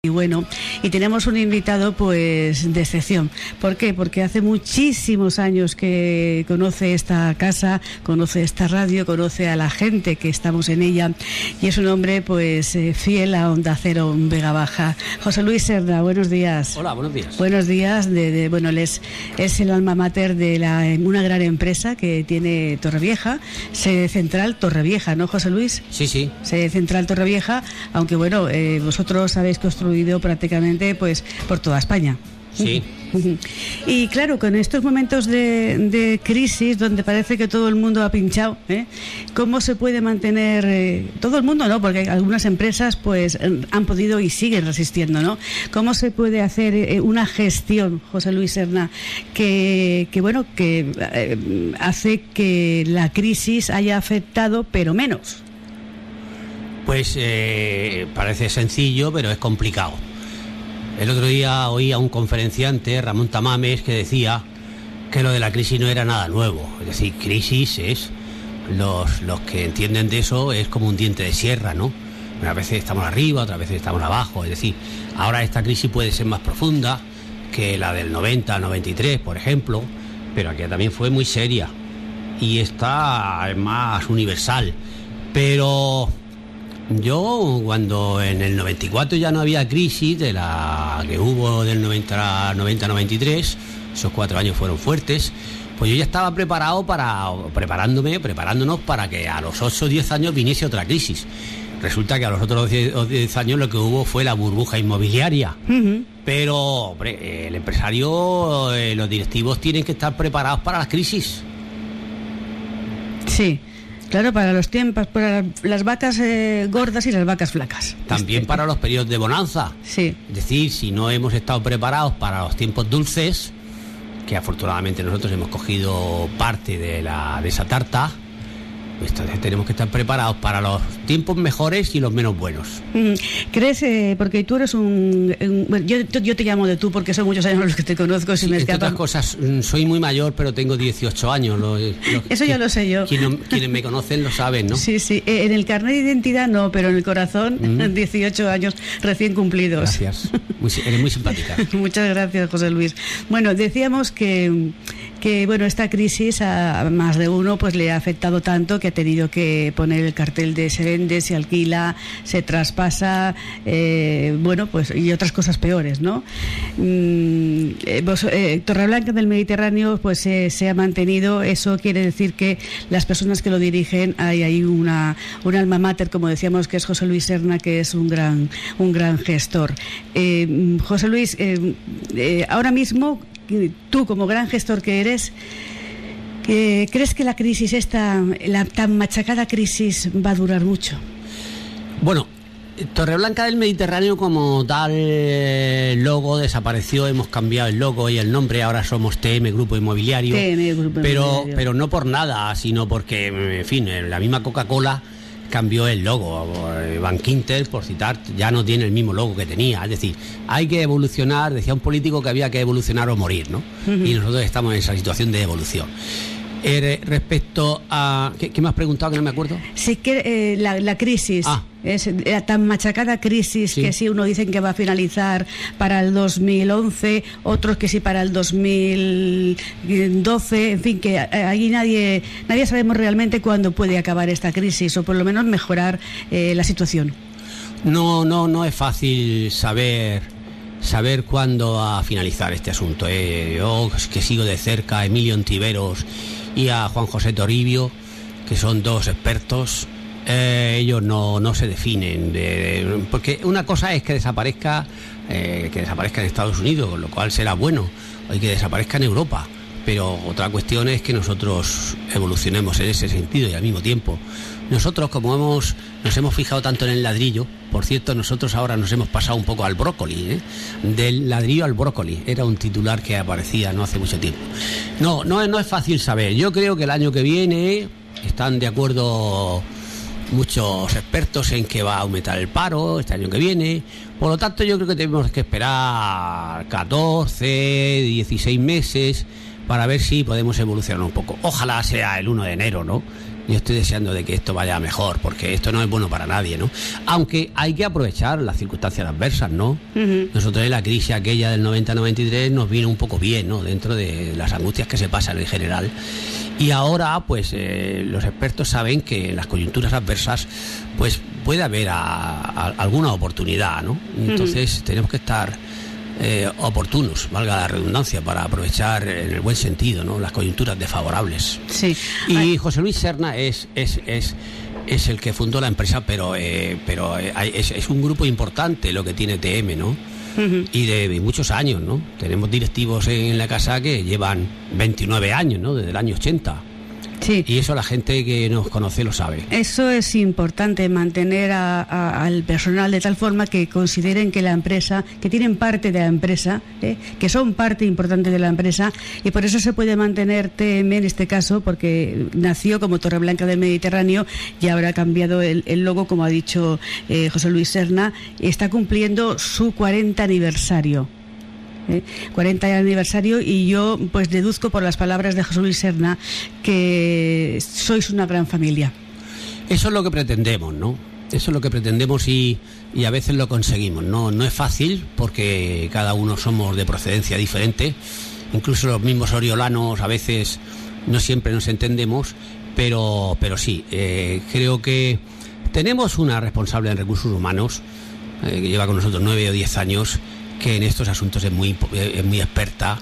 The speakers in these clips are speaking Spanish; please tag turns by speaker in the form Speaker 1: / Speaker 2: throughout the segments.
Speaker 1: Y bueno, y tenemos un invitado pues de excepción. ¿Por qué? Porque hace muchísimos años que conoce esta casa, conoce esta radio, conoce a la gente que estamos en ella, y es un hombre pues fiel a Onda Cero Vega Baja. José Luis Serna, buenos días.
Speaker 2: Hola, buenos días.
Speaker 1: Buenos días. Bueno, él es el alma mater de una gran empresa que tiene Torrevieja, sede central Torrevieja, ¿no, José Luis?
Speaker 2: Sí, sí.
Speaker 1: Sede central Torrevieja, aunque bueno, vosotros habéis construido prácticamente pues por toda España.
Speaker 2: Sí.
Speaker 1: Y claro, con estos momentos de crisis donde parece que todo el mundo ha pinchado, ¿cómo se puede mantener todo el mundo? No, porque algunas empresas pues han podido y siguen resistiendo, ¿no? ¿Cómo se puede hacer una gestión, José Luis Serna, que hace que la crisis haya afectado pero menos?
Speaker 2: Pues parece sencillo, pero es complicado. El otro día oí a un conferenciante, Ramón Tamames, que decía que lo de la crisis no era nada nuevo. Es decir, crisis es, los que entienden de eso, es como un diente de sierra, ¿no? Unas veces estamos arriba, otras veces estamos abajo. Es decir, ahora esta crisis puede ser más profunda que la del 90, 93, por ejemplo, pero aquella también fue muy seria. Y esta es más universal. Pero yo, cuando en el 94 ya no había crisis de la que hubo del 90-93, esos 4 años fueron fuertes, pues yo ya estaba preparándonos para que a los 8 o 10 años viniese otra crisis. Resulta que a los otros 10 años lo que hubo fue la burbuja inmobiliaria. Uh-huh. Pero, hombre, el empresario, los directivos tienen que estar preparados para las crisis.
Speaker 1: Sí. Claro, para los tiempos, para las vacas gordas y las vacas flacas.
Speaker 2: También para los periodos de bonanza.
Speaker 1: Sí.
Speaker 2: Es decir, si no hemos estado preparados para los tiempos dulces, que afortunadamente nosotros hemos cogido parte de esa tarta, pues entonces tenemos que estar preparados para los tiempos mejores y los menos buenos.
Speaker 1: ¿Crees? Porque tú eres yo te llamo de tú porque son muchos años los que te conozco. Si
Speaker 2: sí,
Speaker 1: me
Speaker 2: entre
Speaker 1: escapan.
Speaker 2: otras cosas, soy muy mayor, pero tengo 18 años.
Speaker 1: Eso ya lo sé yo.
Speaker 2: Quienes me conocen lo saben, ¿no?
Speaker 1: Sí, sí. En el carnet de identidad no, pero en el corazón, 18 años recién cumplidos.
Speaker 2: Gracias. Eres muy simpática.
Speaker 1: Muchas gracias, José Luis. Bueno, decíamos que bueno, esta crisis a más de uno pues le ha afectado tanto que ha tenido que poner el cartel de se vende, se alquila, se traspasa, bueno, pues y otras cosas peores, ¿no? Torreblanca del Mediterráneo pues se ha mantenido. Eso quiere decir que las personas que lo dirigen, hay un alma mater, como decíamos, que es José Luis Serna, que es un gran gestor. José Luis, ahora mismo, tú como gran gestor que eres, ¿crees que la crisis la tan machacada crisis va a durar mucho?
Speaker 2: Bueno, Torreblanca del Mediterráneo como tal logo desapareció, hemos cambiado el logo y el nombre, ahora somos TM Grupo Inmobiliario, pero no por nada, sino porque, en fin, la misma Coca-Cola cambió el logo. Bank Inter, por citar, ya no tiene el mismo logo que tenía. Es decir, hay que evolucionar. Decía un político que había que evolucionar o morir, ¿no? Uh-huh. Y nosotros estamos en esa situación de evolución. Respecto a... ¿Qué me has preguntado que no me acuerdo?
Speaker 1: Sí, que la crisis, es la tan machacada crisis, sí, que sí, uno dicen que va a finalizar para el 2011, otros que sí para el 2012, en fin, que ahí nadie sabemos realmente cuándo puede acabar esta crisis, o por lo menos mejorar la situación.
Speaker 2: No es fácil saber cuándo va a finalizar este asunto. Yo, que sigo de cerca a Emilio Ontiveros y a Juan José Toribio, que son dos expertos, ellos no se definen, porque una cosa es que desaparezca en Estados Unidos, con lo cual será bueno, o que desaparezca en Europa, pero otra cuestión es que nosotros evolucionemos en ese sentido y al mismo tiempo. Nosotros, como nos hemos fijado tanto en el ladrillo, por cierto, nosotros ahora nos hemos pasado un poco al brócoli, del ladrillo al brócoli, era un titular que aparecía no hace mucho tiempo. No es fácil saber. Yo creo que el año que viene están de acuerdo muchos expertos en que va a aumentar el paro este año que viene. Por lo tanto, yo creo que tenemos que esperar 14, 16 meses para ver si podemos evolucionar un poco. Ojalá sea el 1 de enero, ¿no? Yo estoy deseando de que esto vaya mejor, porque esto no es bueno para nadie, ¿no? Aunque hay que aprovechar las circunstancias adversas, ¿no? Nosotros en la crisis aquella del 90-93 nos vino un poco bien, ¿no? Dentro de las angustias que se pasan en general. Y ahora, pues, los expertos saben que en las coyunturas adversas, pues, puede haber alguna oportunidad, ¿no? Entonces tenemos que estar oportunos, valga la redundancia, para aprovechar en el buen sentido, ¿no?, las coyunturas desfavorables.
Speaker 1: Sí.
Speaker 2: Y José Luis Serna es el que fundó la empresa, pero es un grupo importante lo que tiene TM, ¿no? Y de muchos años, ¿no? Tenemos directivos en la casa que llevan 29 años, ¿no? Desde el año 80.
Speaker 1: Sí.
Speaker 2: Y eso la gente que nos conoce lo sabe.
Speaker 1: Eso es importante, mantener al personal de tal forma que consideren que la empresa, que tienen parte de la empresa, que son parte importante de la empresa, y por eso se puede mantener TM en este caso, porque nació como Torreblanca del Mediterráneo y ahora ha cambiado el logo, como ha dicho José Luis Serna, está cumpliendo su 40 aniversario. 40 aniversario, y yo pues deduzco por las palabras de José Luis Serna que sois una gran familia.
Speaker 2: Eso es lo que pretendemos, ¿no? Eso es lo que pretendemos y a veces lo conseguimos. No es fácil, porque cada uno somos de procedencia diferente, incluso los mismos oriolanos a veces no siempre nos entendemos, pero sí, creo que tenemos una responsable en recursos humanos que lleva con nosotros 9 o 10 años, que en estos asuntos es muy experta,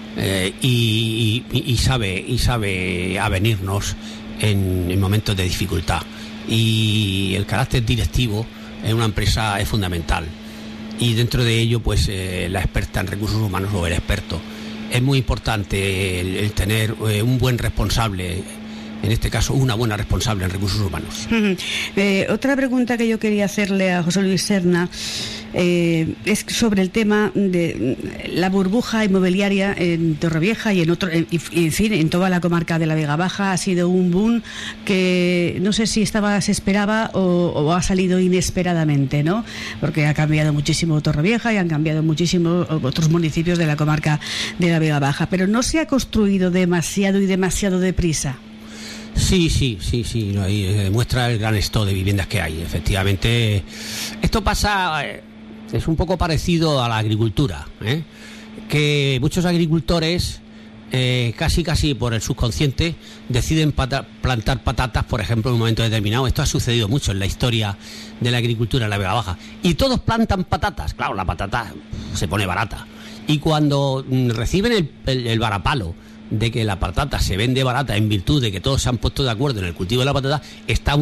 Speaker 2: y sabe avenirnos en momentos de dificultad. Y el carácter directivo en una empresa es fundamental. Y dentro de ello, pues la experta en recursos humanos o el experto. Es muy importante el tener un buen responsable, en este caso una buena responsable en recursos humanos.
Speaker 1: Otra pregunta que yo quería hacerle a José Luis Serna es sobre el tema de la burbuja inmobiliaria en Torrevieja y en fin, en toda la comarca de la Vega Baja. Ha sido un boom que no sé si se esperaba o ha salido inesperadamente, ¿no? Porque ha cambiado muchísimo Torrevieja y han cambiado muchísimo otros municipios de la comarca de la Vega Baja, pero no se ha construido demasiado y demasiado deprisa.
Speaker 2: Sí, ahí demuestra el gran stock de viviendas que hay. Efectivamente, esto pasa, es un poco parecido a la agricultura, que muchos agricultores casi por el subconsciente deciden plantar patatas, por ejemplo, en un momento determinado. Esto ha sucedido mucho en la historia de la agricultura en la Vega Baja, y todos plantan patatas. Claro, la patata se pone barata, y cuando reciben el varapalo de que la patata se vende barata en virtud de que todos se han puesto de acuerdo en el cultivo de la patata, está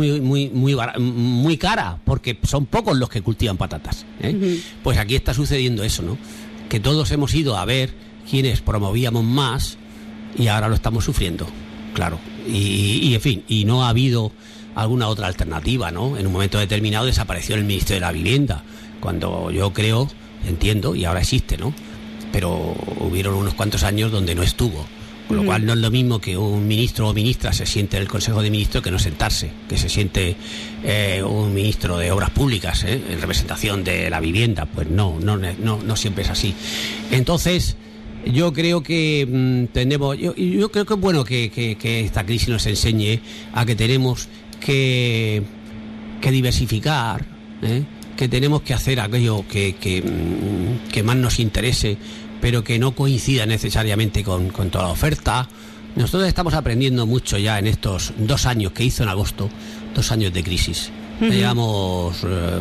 Speaker 2: muy cara, porque son pocos los que cultivan patatas, Pues aquí está sucediendo eso, ¿no? Que todos hemos ido a ver quienes promovíamos más, y ahora lo estamos sufriendo, claro. Y en fin, y no ha habido alguna otra alternativa, ¿no? En un momento determinado desapareció el Ministerio de la Vivienda, cuando yo creo, entiendo, y ahora existe, ¿no? Pero hubieron unos cuantos años donde no estuvo. Con lo cual no es lo mismo que un ministro o ministra se siente en el Consejo de Ministros que no sentarse, que se siente un ministro de Obras Públicas en representación de la vivienda. Pues no siempre es así. Entonces, yo creo que yo creo que es bueno que esta crisis nos enseñe a que tenemos que diversificar, que tenemos que hacer aquello que más nos interese, pero que no coincida necesariamente con toda la oferta. Nosotros estamos aprendiendo mucho ya en estos 2 años que hizo en agosto, 2 años de crisis. Llevamos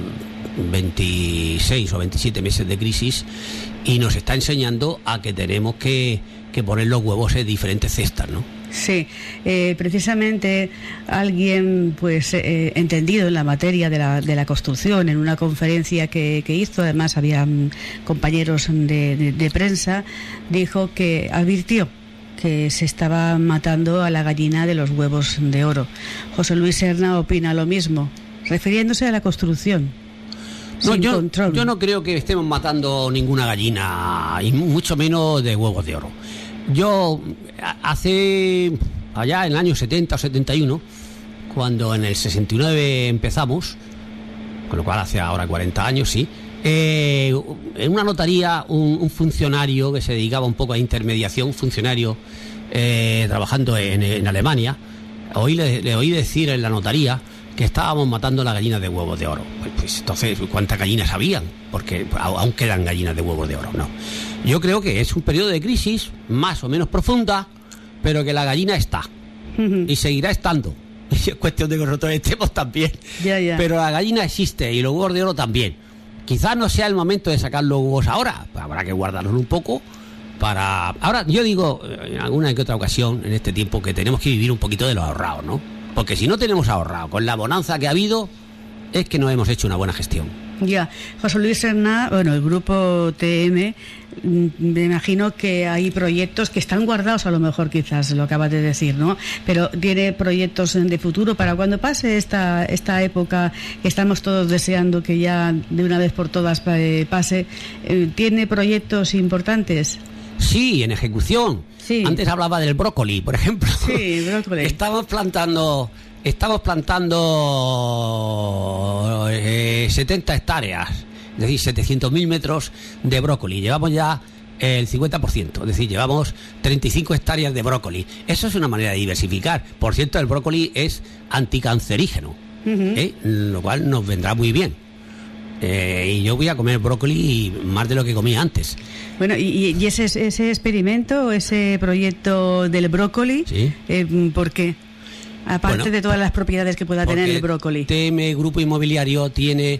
Speaker 2: 26 o 27 meses de crisis, y nos está enseñando a que tenemos que poner los huevos en diferentes cestas, ¿no?
Speaker 1: Sí, precisamente alguien pues entendido en la materia de la construcción, en una conferencia que hizo, además había compañeros de prensa, dijo que advirtió que se estaba matando a la gallina de los huevos de oro. José Luis Serna opina lo mismo, refiriéndose a la construcción.
Speaker 2: No, yo no creo que estemos matando ninguna gallina, y mucho menos de huevos de oro. Yo, allá en el año 70 o 71, cuando en el 69 empezamos, con lo cual hace ahora 40 años, sí, en una notaría un funcionario que se dedicaba un poco a intermediación, un funcionario trabajando en Alemania, le oí decir en la notaría que estábamos matando las gallinas de huevos de oro. Pues entonces, ¿cuántas gallinas habían? Porque aún quedan gallinas de huevos de oro, no. Yo creo que es un periodo de crisis más o menos profunda, pero que la gallina está y seguirá estando. Y es cuestión de que nosotros estemos también.
Speaker 1: Ya.
Speaker 2: Pero la gallina existe y los huevos de oro también. Quizás no sea el momento de sacar los huevos ahora, habrá que guardarlos un poco para... Ahora, yo digo en alguna que otra ocasión en este tiempo que tenemos que vivir un poquito de los ahorrados, ¿no? Porque si no tenemos ahorrado con la bonanza que ha habido, es que no hemos hecho una buena gestión.
Speaker 1: Ya, José Luis Serna, bueno, el grupo TM, me imagino que hay proyectos que están guardados, a lo mejor quizás lo acabas de decir, ¿no? Pero tiene proyectos de futuro para cuando pase esta época que estamos todos deseando que ya de una vez por todas pase. ¿Tiene proyectos importantes?
Speaker 2: Sí, en ejecución.
Speaker 1: Sí.
Speaker 2: Antes hablaba del brócoli, por ejemplo.
Speaker 1: Sí, el brócoli.
Speaker 2: Estamos plantando 70 hectáreas, es decir, 700.000 metros de brócoli. Llevamos ya el 50%, es decir, llevamos 35 hectáreas de brócoli. Eso es una manera de diversificar. Por cierto, el brócoli es anticancerígeno, lo cual nos vendrá muy bien. Y yo voy a comer brócoli más de lo que comía antes.
Speaker 1: Bueno, y ese experimento, ese proyecto del brócoli,
Speaker 2: ¿sí?
Speaker 1: ¿Por qué? Aparte de todas las propiedades que pueda tener el brócoli.
Speaker 2: TM Grupo Inmobiliario tiene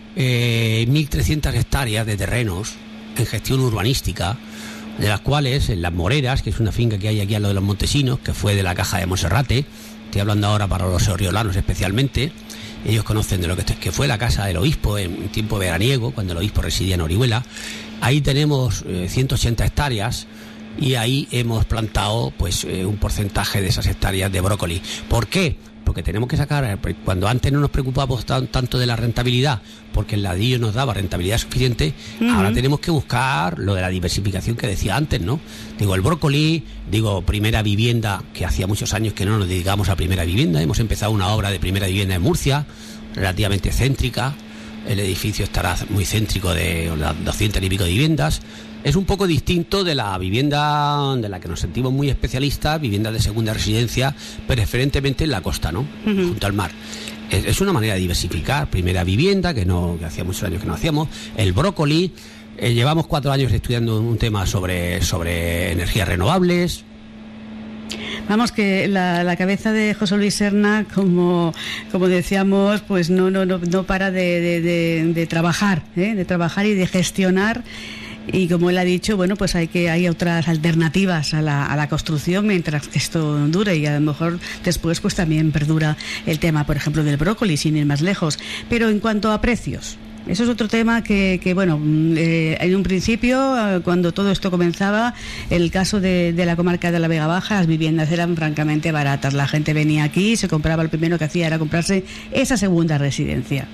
Speaker 2: 1.300 hectáreas de terrenos en gestión urbanística, de las cuales en Las Moreras, que es una finca que hay aquí a lo de los Montesinos, que fue de la Caja de Monserrate, estoy hablando ahora para los oriolanos especialmente, ellos conocen de lo que fue la casa del obispo en tiempo veraniego, cuando el obispo residía en Orihuela. Ahí tenemos 180 hectáreas y ahí hemos plantado pues un porcentaje de esas hectáreas de brócoli. ¿Por qué? Porque tenemos que sacar, cuando antes no nos preocupábamos tanto de la rentabilidad, porque el ladrillo nos daba rentabilidad suficiente, ahora tenemos que buscar lo de la diversificación que decía antes, ¿no? Digo, el brócoli, digo, primera vivienda, que hacía muchos años que no nos dedicamos a primera vivienda, hemos empezado una obra de primera vivienda en Murcia, relativamente céntrica, el edificio estará muy céntrico de unas 200 y pico de viviendas. Es un poco distinto de la vivienda de la que nos sentimos muy especialistas, viviendas de segunda residencia, preferentemente en la costa, ¿no? Junto al mar. Es una manera de diversificar. Primera vivienda, que hacía muchos años que no hacíamos. El brócoli. Llevamos 4 años estudiando un tema sobre energías renovables.
Speaker 1: Vamos, que la cabeza de José Luis Serna, como decíamos, pues no para de trabajar, de trabajar y de gestionar. Y como él ha dicho, bueno, pues hay otras alternativas a la construcción mientras que esto dure, y a lo mejor después pues también perdura el tema, por ejemplo, del brócoli, sin ir más lejos. Pero en cuanto a precios, eso es otro tema que bueno, en un principio, cuando todo esto comenzaba, el caso de la comarca de la Vega Baja, las viviendas eran francamente baratas. La gente venía aquí y se compraba, lo primero que hacía era comprarse esa segunda residencia.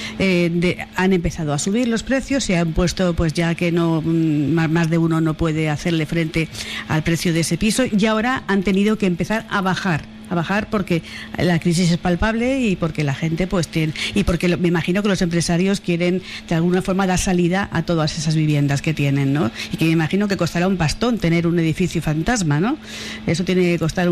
Speaker 1: Han empezado a subir los precios, se han puesto, pues ya que no más de uno no puede hacerle frente al precio de ese piso, y ahora han tenido que empezar a bajar porque la crisis es palpable y porque la gente pues tiene, y porque me imagino que los empresarios quieren de alguna forma dar salida a todas esas viviendas que tienen, ¿no? Y que me imagino que costará un pastón tener un edificio fantasma, ¿no? Eso tiene que costar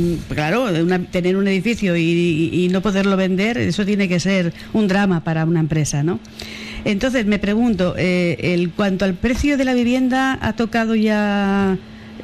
Speaker 1: tener un edificio y no poderlo vender, eso tiene que ser un drama para una empresa, ¿no? Entonces me pregunto, en cuanto al precio de la vivienda, ¿ha tocado ya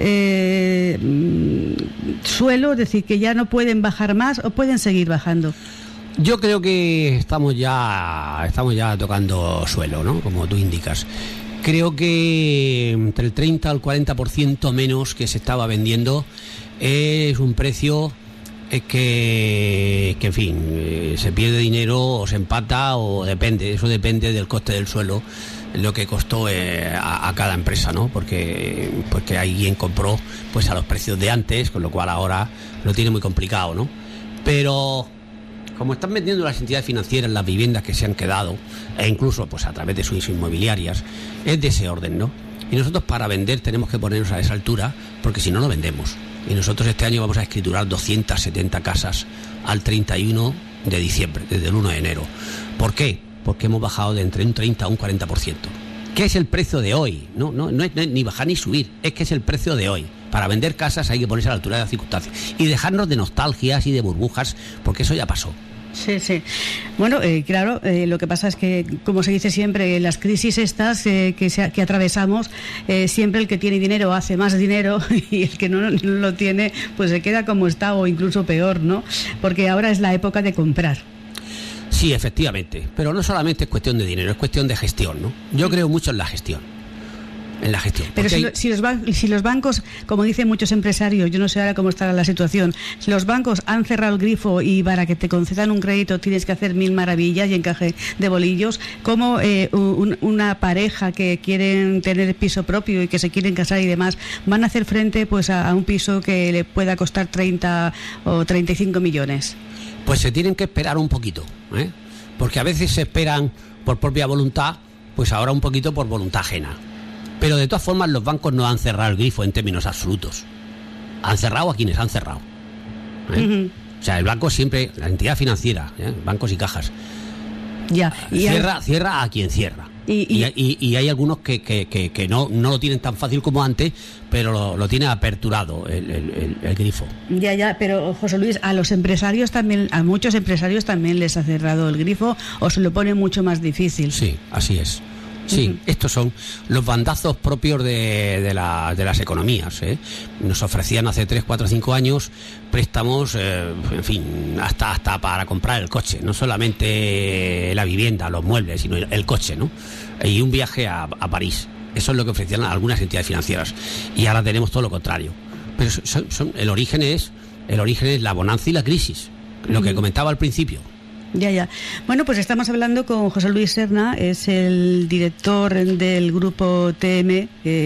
Speaker 1: suelo, es decir, que ya no pueden bajar más o pueden seguir bajando?
Speaker 2: Yo creo que estamos ya tocando suelo, ¿no? Como tú indicas. Creo que entre el 30 al 40% menos que se estaba vendiendo es un precio que en fin, se pierde dinero o se empata o depende, eso depende del coste del suelo, lo que costó a cada empresa, ¿no? Porque alguien compró pues a los precios de antes, con lo cual ahora lo tiene muy complicado, ¿no? Pero como están vendiendo las entidades financieras las viviendas que se han quedado, e incluso pues a través de sus inmobiliarias, es de ese orden, ¿no? Y nosotros para vender tenemos que ponernos a esa altura, porque si no, no vendemos. Y nosotros este año vamos a escriturar 270 casas al 31 de diciembre, desde el 1 de enero. ¿Por qué? Porque hemos bajado de entre un 30 a un 40%. ¿Qué es el precio de hoy? No es ni bajar ni subir, es que es el precio de hoy. Para vender casas hay que ponerse a la altura de las circunstancias y dejarnos de nostalgias y de burbujas, porque eso ya pasó.
Speaker 1: Sí, sí. Bueno, claro, lo que pasa es que, como se dice siempre, las crisis estas que atravesamos, siempre el que tiene dinero hace más dinero y el que no lo tiene, pues se queda como está o incluso peor, ¿no? Porque ahora es la época de comprar.
Speaker 2: Sí, efectivamente, pero no solamente es cuestión de dinero, es cuestión de gestión, ¿no? Yo creo mucho en la gestión. Pero si los bancos, como dicen muchos empresarios, yo no sé ahora cómo estará la situación, si los bancos han cerrado el grifo y para que te concedan un crédito tienes que hacer 1000 maravillas y encaje de bolillos, como una pareja que quieren tener piso propio y que se quieren casar y demás, van a hacer frente pues a un piso que le pueda costar 30 o 35 millones. Pues se tienen que esperar un poquito, porque a veces se esperan por propia voluntad, pues ahora un poquito por voluntad ajena. Pero de todas formas los bancos no han cerrado el grifo en términos absolutos. Han cerrado a quienes han cerrado. Uh-huh. O sea, el banco siempre, la entidad financiera, bancos y cajas, cierra a quien cierra. Y hay algunos que no lo tienen tan fácil como antes, pero lo tiene aperturado el grifo.
Speaker 1: Ya, pero José Luis, a los empresarios también, a muchos empresarios también les ha cerrado el grifo o se lo pone mucho más difícil.
Speaker 2: Sí, así es. Sí, estos son los bandazos propios de las economías. Nos ofrecían hace 3, 4, 5 años préstamos, en fin, hasta para comprar el coche, no solamente la vivienda, los muebles, sino el coche, ¿no? Y un viaje a París. Eso es lo que ofrecían algunas entidades financieras. Y ahora tenemos todo lo contrario. Pero el origen es la bonanza y la crisis, lo que comentaba al principio.
Speaker 1: Ya. Bueno, pues estamos hablando con José Luis Serna, es el director del Grupo TM,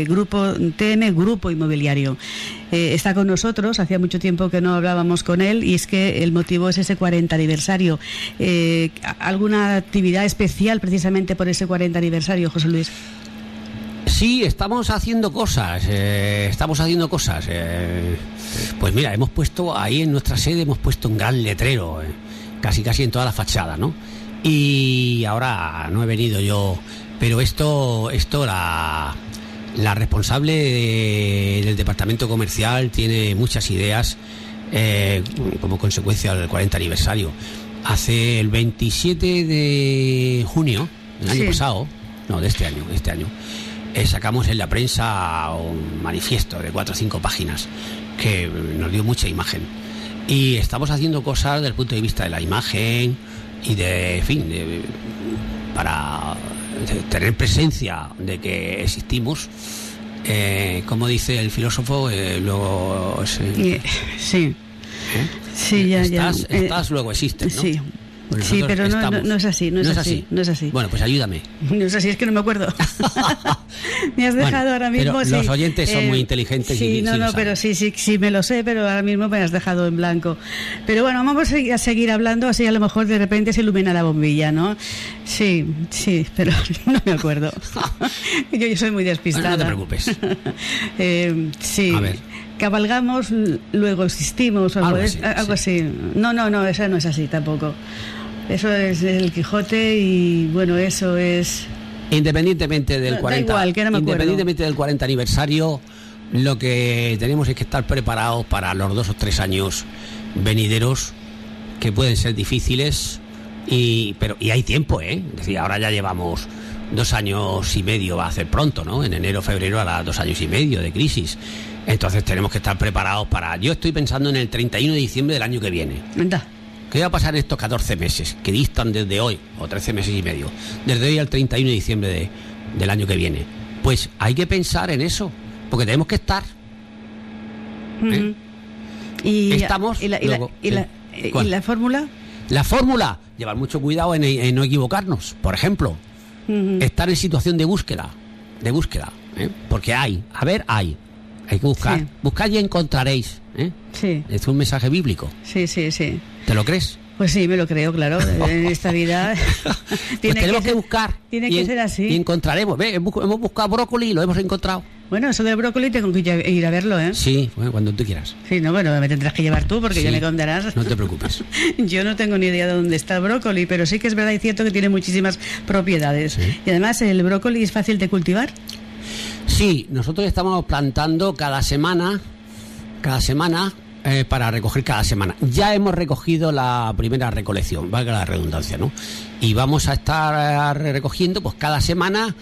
Speaker 1: Grupo Inmobiliario. Está con nosotros, hacía mucho tiempo que no hablábamos con él y es que el motivo es ese 40 aniversario. ¿Alguna actividad especial precisamente por ese 40 aniversario, José Luis?
Speaker 2: Sí, estamos haciendo cosas. Pues mira, hemos puesto ahí en nuestra sede, hemos puesto un gran letrero, casi en toda la fachada, ¿no? Y ahora no he venido yo, pero esto la responsable del departamento comercial tiene muchas ideas como consecuencia del 40 aniversario. Hace el 27 de junio del año pasado, no, de este año, sacamos en la prensa un manifiesto de 4 o 5 páginas que nos dio mucha imagen. Y estamos haciendo cosas desde el punto de vista de la imagen y para tener presencia de que existimos. Como dice el filósofo, luego...
Speaker 1: Sí, ya.
Speaker 2: Estás, luego existes, ¿no?
Speaker 1: Sí. Pues sí, pero no es así, no es así.
Speaker 2: Bueno, pues ayúdame.
Speaker 1: No es así, es que no me acuerdo. Me has dejado ahora mismo...
Speaker 2: Pero los oyentes son muy inteligentes.
Speaker 1: Sí, pero sí me lo sé, pero ahora mismo me has dejado en blanco. Pero bueno, vamos a seguir hablando, así a lo mejor de repente se ilumina la bombilla, ¿no? Sí, pero no me acuerdo. Yo soy muy despistada.
Speaker 2: No te preocupes.
Speaker 1: Sí.
Speaker 2: A ver.
Speaker 1: Cabalgamos, luego existimos, algo así. No, esa no es así tampoco. Eso es el Quijote y bueno, eso es...
Speaker 2: Independientemente del 40,
Speaker 1: independientemente
Speaker 2: del 40 aniversario, lo que tenemos es que estar preparados para los 2 o 3 años venideros, que pueden ser difíciles, pero hay tiempo, Es decir, ahora ya llevamos 2 años y medio, va a ser pronto, ¿no? En enero, febrero hará 2 años y medio de crisis. Entonces tenemos que estar preparados para... Yo estoy pensando en el 31 de diciembre del año que viene.
Speaker 1: Anda.
Speaker 2: ¿Qué va a pasar en estos 14 meses que distan desde hoy, o 13 meses y medio, desde hoy al 31 de diciembre del año que viene? Pues hay que pensar en eso, porque tenemos que estar. Estamos.
Speaker 1: ¿Y la fórmula?
Speaker 2: La fórmula, llevar mucho cuidado en no equivocarnos. Por ejemplo, estar en situación de búsqueda, porque hay que buscar.
Speaker 1: Sí.
Speaker 2: Buscad y encontraréis.
Speaker 1: Sí.
Speaker 2: Es un mensaje bíblico.
Speaker 1: Sí.
Speaker 2: ¿Te lo crees?
Speaker 1: Pues sí, me lo creo, claro. En esta vida
Speaker 2: pues tenemos que buscar.
Speaker 1: Tiene que ser así.
Speaker 2: Y encontraremos. Hemos buscado brócoli y lo hemos encontrado.
Speaker 1: Bueno, eso del brócoli tengo que ir a verlo, ¿eh?
Speaker 2: Sí, bueno, cuando tú quieras.
Speaker 1: Sí, me tendrás que llevar tú porque ya me contarás.
Speaker 2: No te preocupes.
Speaker 1: Yo no tengo ni idea de dónde está el brócoli, pero sí que es verdad y cierto que tiene muchísimas propiedades. ¿Sí? Y además, ¿el brócoli es fácil de cultivar?
Speaker 2: Sí, nosotros estamos plantando cada semana para recoger cada semana. Ya hemos recogido la primera recolección, valga la redundancia, ¿no? Y vamos a estar recogiendo pues cada semana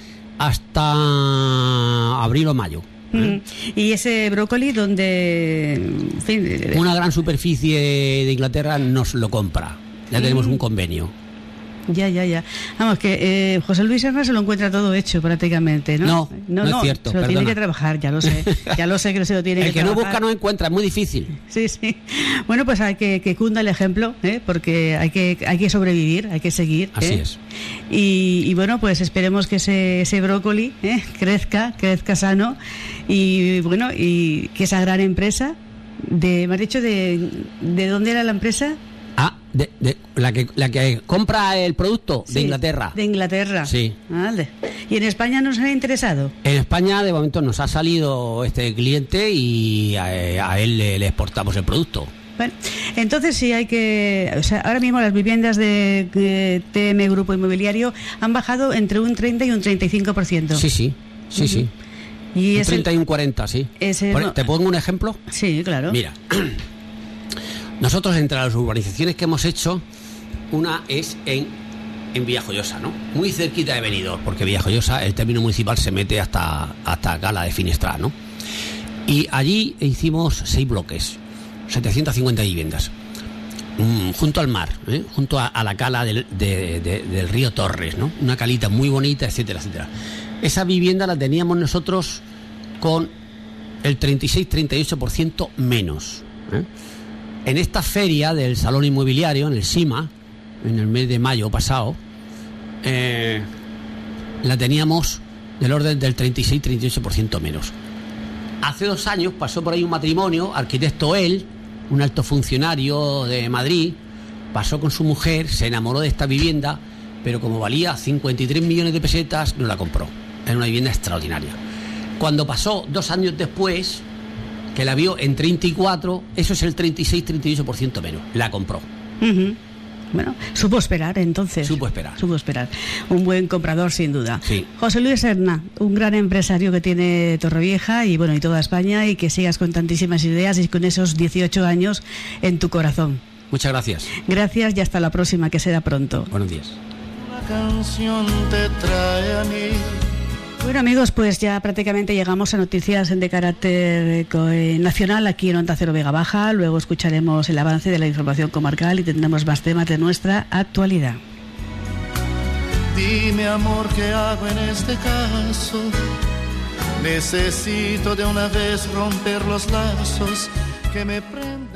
Speaker 2: hasta abril o mayo.
Speaker 1: ¿Y ese brócoli donde...? En fin,
Speaker 2: una gran superficie de Inglaterra nos lo compra. Ya tenemos un convenio.
Speaker 1: Ya. Vamos, que José Luis Serna se lo encuentra todo hecho prácticamente, ¿no?
Speaker 2: No es cierto.
Speaker 1: Se lo tiene que trabajar, ya lo sé que se lo tiene que trabajar.
Speaker 2: El que no busca no encuentra, es muy difícil.
Speaker 1: Sí. Bueno, pues hay que cunda el ejemplo, porque hay que sobrevivir, hay que seguir.
Speaker 2: Así es.
Speaker 1: Y bueno, pues esperemos que ese brócoli crezca sano y bueno, y que esa gran empresa ¿me has dicho de dónde era la empresa?
Speaker 2: De la que compra el producto, sí, de Inglaterra.
Speaker 1: De Inglaterra.
Speaker 2: Sí.
Speaker 1: Vale. ¿Y en España nos ha interesado?
Speaker 2: En España de momento nos ha salido este cliente y a él le exportamos el producto.
Speaker 1: Bueno, entonces sí hay que... O sea, ahora mismo las viviendas de TM Grupo Inmobiliario han bajado entre un 30 y un 35%.
Speaker 2: Sí.
Speaker 1: Y
Speaker 2: un 30 y un 40, sí. ¿Te pongo un ejemplo?
Speaker 1: Sí, claro.
Speaker 2: Mira... Nosotros, entre las urbanizaciones que hemos hecho, una es en Villajoyosa, ¿no? Muy cerquita de Benidorm, porque Villajoyosa, el término municipal, se mete hasta acá, la de Finestrat, ¿no? Y allí hicimos 6 bloques, 750 viviendas, junto al mar, junto a la cala del río Torres, ¿no? Una calita muy bonita, etcétera. Esa vivienda la teníamos nosotros con el 36-38% menos, En esta feria del Salón Inmobiliario, en el SIMA, en el mes de mayo pasado, la teníamos del orden del 36-38% menos. Hace 2 años pasó por ahí un matrimonio, arquitecto él, un alto funcionario de Madrid, pasó con su mujer, se enamoró de esta vivienda, pero como valía 53 millones de pesetas, no la compró. Era una vivienda extraordinaria. Cuando pasó 2 años después, que la vio en 34, eso es el 36-38% menos. La compró.
Speaker 1: Bueno, supo esperar entonces.
Speaker 2: Supo esperar.
Speaker 1: Un buen comprador, sin duda.
Speaker 2: Sí.
Speaker 1: José Luis Serna, un gran empresario que tiene Torrevieja y bueno, y toda España, y que sigas con tantísimas ideas y con esos 18 años en tu corazón.
Speaker 2: Muchas gracias.
Speaker 1: Gracias y hasta la próxima, que será pronto.
Speaker 2: Buenos días.
Speaker 3: Una canción te trae a mí.
Speaker 1: Bueno, amigos, pues ya prácticamente llegamos a noticias de carácter nacional aquí en Onda Cero Vega Baja. Luego escucharemos el avance de la información comarcal y tendremos más temas de nuestra actualidad.
Speaker 3: Dime, amor, ¿qué hago en este caso? Necesito de una vez romper los lazos que me prenden.